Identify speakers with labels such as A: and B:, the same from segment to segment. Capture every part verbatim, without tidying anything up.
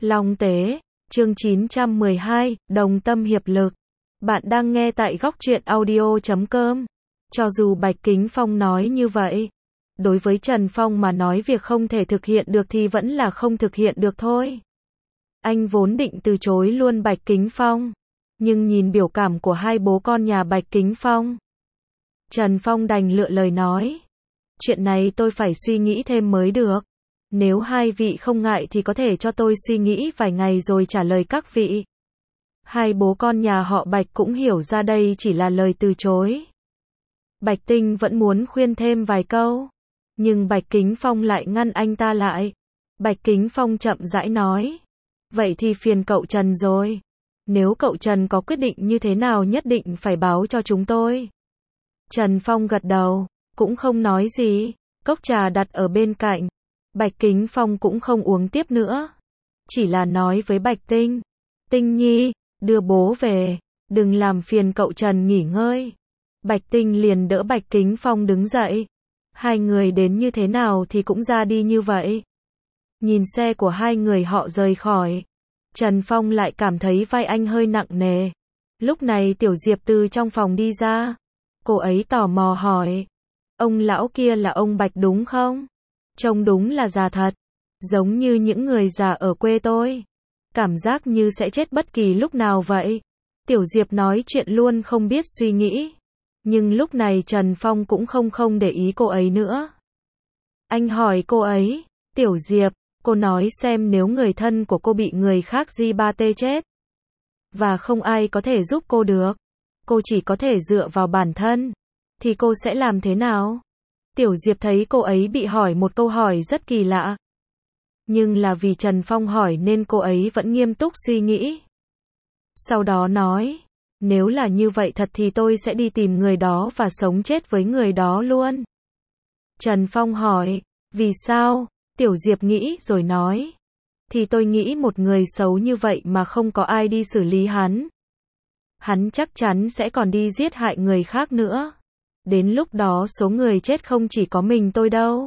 A: Long Tế, chương chín trăm mười hai, đồng tâm hiệp lực. Bạn đang nghe tại góc truyện audio chấm com. Cho dù Bạch Kính Phong nói như vậy, đối với Trần Phong mà nói việc không thể thực hiện được thì vẫn là không thực hiện được thôi. Anh vốn định từ chối luôn Bạch Kính Phong, nhưng nhìn biểu cảm của hai bố con nhà Bạch Kính Phong, Trần Phong đành lựa lời nói. Chuyện này tôi phải suy nghĩ thêm mới được. Nếu hai vị không ngại thì có thể cho tôi suy nghĩ vài ngày rồi trả lời các vị. Hai bố con nhà họ Bạch cũng hiểu ra đây chỉ là lời từ chối. Bạch Tinh vẫn muốn khuyên thêm vài câu, nhưng Bạch Kính Phong lại ngăn anh ta lại. Bạch Kính Phong chậm rãi nói, vậy thì phiền cậu Trần rồi. Nếu cậu Trần có quyết định như thế nào nhất định phải báo cho chúng tôi. Trần Phong gật đầu, cũng không nói gì, cốc trà đặt ở bên cạnh. Bạch Kính Phong cũng không uống tiếp nữa, chỉ là nói với Bạch Tinh, Tinh Nhi, đưa bố về, đừng làm phiền cậu Trần nghỉ ngơi. Bạch Tinh liền đỡ Bạch Kính Phong đứng dậy, hai người đến như thế nào thì cũng ra đi như vậy. Nhìn xe của hai người họ rời khỏi, Trần Phong lại cảm thấy vai anh hơi nặng nề. Lúc này Tiểu Diệp từ trong phòng đi ra, cô ấy tò mò hỏi, ông lão kia là ông Bạch đúng không? Trông đúng là già thật, giống như những người già ở quê tôi. Cảm giác như sẽ chết bất kỳ lúc nào vậy. Tiểu Diệp nói chuyện luôn không biết suy nghĩ. Nhưng lúc này Trần Phong cũng không không để ý cô ấy nữa. Anh hỏi cô ấy, Tiểu Diệp, cô nói xem nếu người thân của cô bị người khác gi ba tê chết, và không ai có thể giúp cô được, cô chỉ có thể dựa vào bản thân, thì cô sẽ làm thế nào? Tiểu Diệp thấy cô ấy bị hỏi một câu hỏi rất kỳ lạ. Nhưng là vì Trần Phong hỏi nên cô ấy vẫn nghiêm túc suy nghĩ. Sau đó nói, nếu là như vậy thật thì tôi sẽ đi tìm người đó và sống chết với người đó luôn. Trần Phong hỏi, vì sao? Tiểu Diệp nghĩ rồi nói, thì tôi nghĩ một người xấu như vậy mà không có ai đi xử lý hắn, hắn chắc chắn sẽ còn đi giết hại người khác nữa. Đến lúc đó số người chết không chỉ có mình tôi đâu.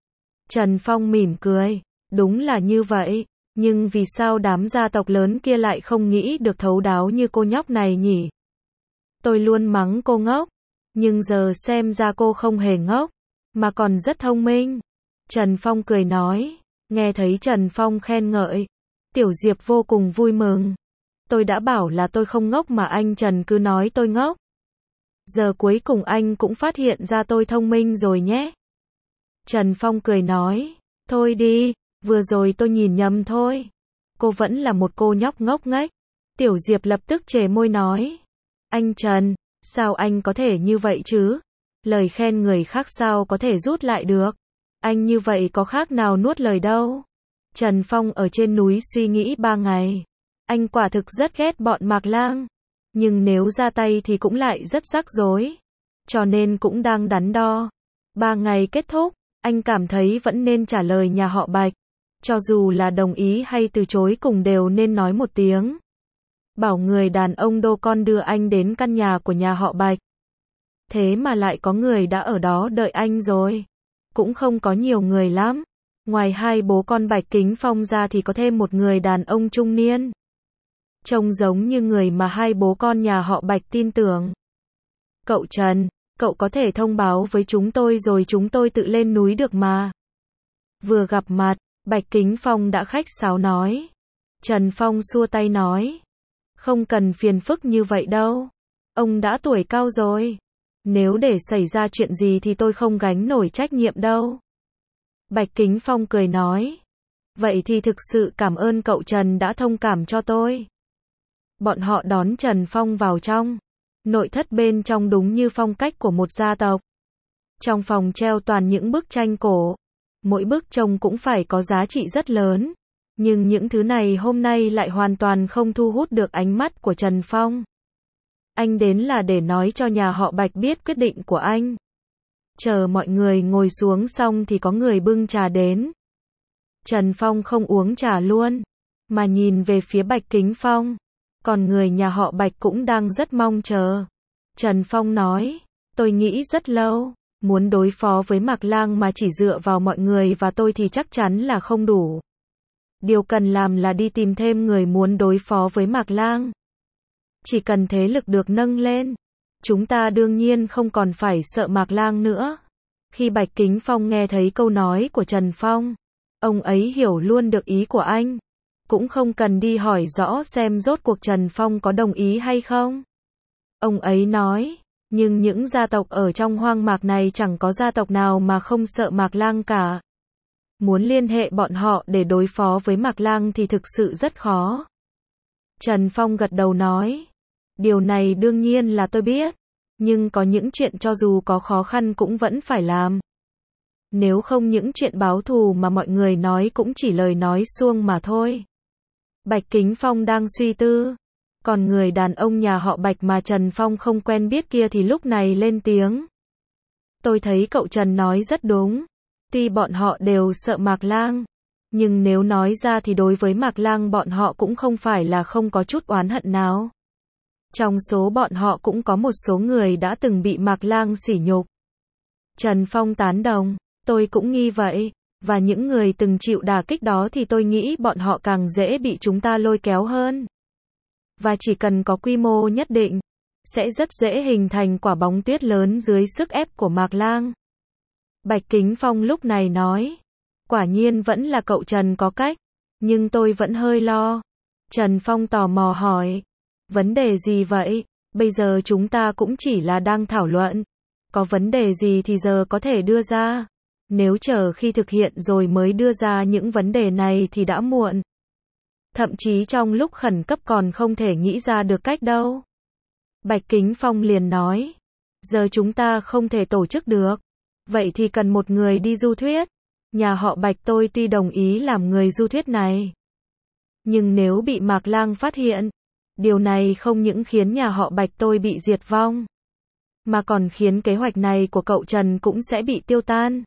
A: Trần Phong mỉm cười, đúng là như vậy, nhưng vì sao đám gia tộc lớn kia lại không nghĩ được thấu đáo như cô nhóc này nhỉ? Tôi luôn mắng cô ngốc, nhưng giờ xem ra cô không hề ngốc, mà còn rất thông minh. Trần Phong cười nói, nghe thấy Trần Phong khen ngợi, Tiểu Diệp vô cùng vui mừng. Tôi đã bảo là tôi không ngốc mà anh Trần cứ nói tôi ngốc. Giờ cuối cùng anh cũng phát hiện ra tôi thông minh rồi nhé. Trần Phong cười nói, thôi đi, vừa rồi tôi nhìn nhầm thôi. Cô vẫn là một cô nhóc ngốc nghếch. Tiểu Diệp lập tức chề môi nói, anh Trần, sao anh có thể như vậy chứ? Lời khen người khác sao có thể rút lại được? Anh như vậy có khác nào nuốt lời đâu. Trần Phong ở trên núi suy nghĩ ba ngày. Anh quả thực rất ghét bọn Mạc Lang. Nhưng nếu ra tay thì cũng lại rất rắc rối. Cho nên cũng đang đắn đo. Ba ngày kết thúc, anh cảm thấy vẫn nên trả lời nhà họ Bạch. Cho dù là đồng ý hay từ chối cùng đều nên nói một tiếng. Bảo người đàn ông đô con đưa anh đến căn nhà của nhà họ Bạch. Thế mà lại có người đã ở đó đợi anh rồi. Cũng không có nhiều người lắm. Ngoài hai bố con Bạch Kính Phong ra thì có thêm một người đàn ông trung niên. Trông giống như người mà hai bố con nhà họ Bạch tin tưởng. Cậu Trần, cậu có thể thông báo với chúng tôi rồi chúng tôi tự lên núi được mà. Vừa gặp mặt, Bạch Kính Phong đã khách sáo nói. Trần Phong xua tay nói, không cần phiền phức như vậy đâu. Ông đã tuổi cao rồi. Nếu để xảy ra chuyện gì thì tôi không gánh nổi trách nhiệm đâu. Bạch Kính Phong cười nói, vậy thì thực sự cảm ơn cậu Trần đã thông cảm cho tôi. Bọn họ đón Trần Phong vào trong. Nội thất bên trong đúng như phong cách của một gia tộc. Trong phòng treo toàn những bức tranh cổ. Mỗi bức trông cũng phải có giá trị rất lớn. Nhưng những thứ này hôm nay lại hoàn toàn không thu hút được ánh mắt của Trần Phong. Anh đến là để nói cho nhà họ Bạch biết quyết định của anh. Chờ mọi người ngồi xuống xong thì có người bưng trà đến. Trần Phong không uống trà luôn, mà nhìn về phía Bạch Kính Phong. Còn người nhà họ Bạch cũng đang rất mong chờ. Trần Phong nói, tôi nghĩ rất lâu, muốn đối phó với Mạc Lang mà chỉ dựa vào mọi người và tôi thì chắc chắn là không đủ. Điều cần làm là đi tìm thêm người muốn đối phó với Mạc Lang. Chỉ cần thế lực được nâng lên, chúng ta đương nhiên không còn phải sợ Mạc Lang nữa. Khi Bạch Kính Phong nghe thấy câu nói của Trần Phong, ông ấy hiểu luôn được ý của anh. Cũng không cần đi hỏi rõ xem rốt cuộc Trần Phong có đồng ý hay không. Ông ấy nói, nhưng những gia tộc ở trong hoang mạc này chẳng có gia tộc nào mà không sợ Mạc Lang cả. Muốn liên hệ bọn họ để đối phó với Mạc Lang thì thực sự rất khó. Trần Phong gật đầu nói, điều này đương nhiên là tôi biết, nhưng có những chuyện cho dù có khó khăn cũng vẫn phải làm. Nếu không những chuyện báo thù mà mọi người nói cũng chỉ lời nói suông mà thôi. Bạch Kính Phong đang suy tư, còn người đàn ông nhà họ Bạch mà Trần Phong không quen biết kia thì lúc này lên tiếng. Tôi thấy cậu Trần nói rất đúng. Tuy bọn họ đều sợ Mạc Lang, nhưng nếu nói ra thì đối với Mạc Lang bọn họ cũng không phải là không có chút oán hận nào. Trong số bọn họ cũng có một số người đã từng bị Mạc Lang sỉ nhục. Trần Phong tán đồng, tôi cũng nghi vậy, và những người từng chịu đả kích đó thì tôi nghĩ bọn họ càng dễ bị chúng ta lôi kéo hơn. Và chỉ cần có quy mô nhất định, sẽ rất dễ hình thành quả bóng tuyết lớn dưới sức ép của Mạc Lang. Bạch Kính Phong lúc này nói, quả nhiên vẫn là cậu Trần có cách, nhưng tôi vẫn hơi lo. Trần Phong tò mò hỏi, vấn đề gì vậy? Bây giờ chúng ta cũng chỉ là đang thảo luận. Có vấn đề gì thì giờ có thể đưa ra. Nếu chờ khi thực hiện rồi mới đưa ra những vấn đề này thì đã muộn. Thậm chí trong lúc khẩn cấp còn không thể nghĩ ra được cách đâu. Bạch Kính Phong liền nói, giờ chúng ta không thể tổ chức được. Vậy thì cần một người đi du thuyết. Nhà họ Bạch tôi tuy đồng ý làm người du thuyết này, nhưng nếu bị Mạc Lang phát hiện, điều này không những khiến nhà họ Bạch tôi bị diệt vong, mà còn khiến kế hoạch này của cậu Trần cũng sẽ bị tiêu tan.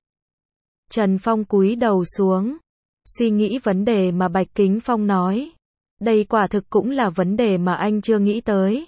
A: Trần Phong cúi đầu xuống, suy nghĩ vấn đề mà Bạch Kính Phong nói. Đây quả thực cũng là vấn đề mà anh chưa nghĩ tới.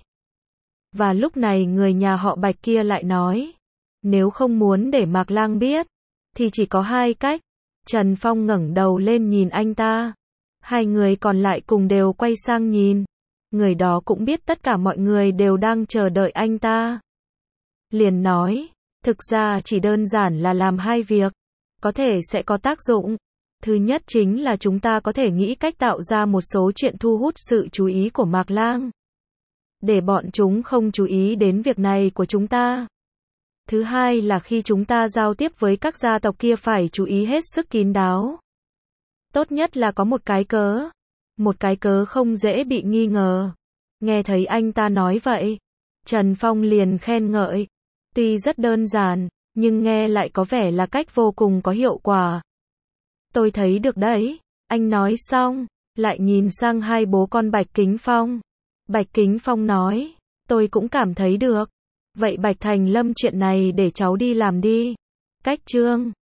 A: Và lúc này người nhà họ Bạch kia lại nói, nếu không muốn để Mạc Lang biết, thì chỉ có hai cách. Trần Phong ngẩng đầu lên nhìn anh ta. Hai người còn lại cùng đều quay sang nhìn. Người đó cũng biết tất cả mọi người đều đang chờ đợi anh ta. Liền nói, thực ra chỉ đơn giản là làm hai việc, có thể sẽ có tác dụng. Thứ nhất chính là chúng ta có thể nghĩ cách tạo ra một số chuyện thu hút sự chú ý của Mạc Lang, để bọn chúng không chú ý đến việc này của chúng ta. Thứ hai là khi chúng ta giao tiếp với các gia tộc kia phải chú ý hết sức kín đáo. Tốt nhất là có một cái cớ. Một cái cớ không dễ bị nghi ngờ. Nghe thấy anh ta nói vậy, Trần Phong liền khen ngợi. Tuy rất đơn giản, nhưng nghe lại có vẻ là cách vô cùng có hiệu quả. Tôi thấy được đấy. Anh nói xong, lại nhìn sang hai bố con Bạch Kính Phong. Bạch Kính Phong nói, tôi cũng cảm thấy được. Vậy Bạch Thành Lâm chuyện này để cháu đi làm đi. Cách chương